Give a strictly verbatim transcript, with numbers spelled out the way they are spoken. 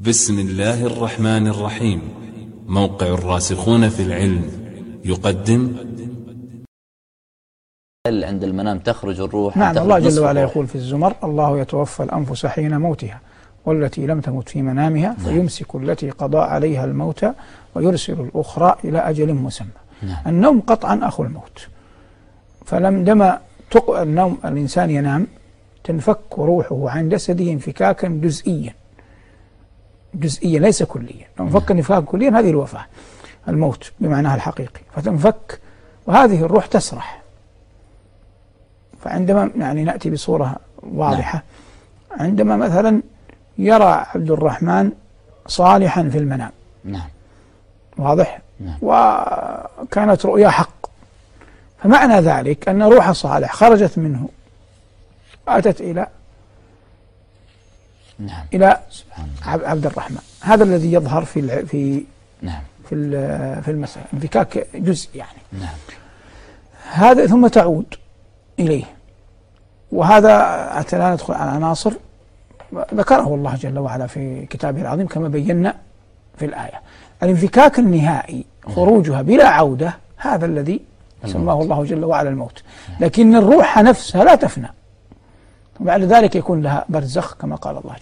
بسم الله الرحمن الرحيم. موقع الراسخون في العلم يقدم. عند المنام تخرج الروح. نعم، الله جل وعلا يقول في الزمر: الله يتوفى الأنفس حين موتها والتي لم تمت في منامها فيمسك التي قضى عليها الموت ويرسل الأخرى إلى أجل مسمى. نعم. النوم قطعا أخو الموت، فلما النوم الإنسان ينام تنفك روحه عن جسده انفكاكا جزئيا جزئيا ليس كليا. لو انفك انفكاكا كليا هذه الوفاة، الموت بمعناها الحقيقي، فتنفك وهذه الروح تسرح. فعندما يعني نأتي بصورة واضحة، عندما مثلا يرى عبد الرحمن صالحا في المنام، نعم، واضح، نعم، وكانت رؤيا حق، فمعنى ذلك أن روح صالح خرجت منه أتت إلى نعم إلى عبد الرحمن. هذا الذي يظهر في في نعم في في المسألة، انفكاك جزء يعني. نعم. هذا ثم تعود إليه، وهذا حتى لا ندخل على عناصر ذكره الله جل وعلا في كتابه العظيم كما بينا في الآية. الانفكاك النهائي خروجها بلا عودة، هذا الذي سماه الله جل وعلا الموت. لكن الروح نفسها لا تفنى، وبعد ذلك يكون لها برزخ كما قال الله.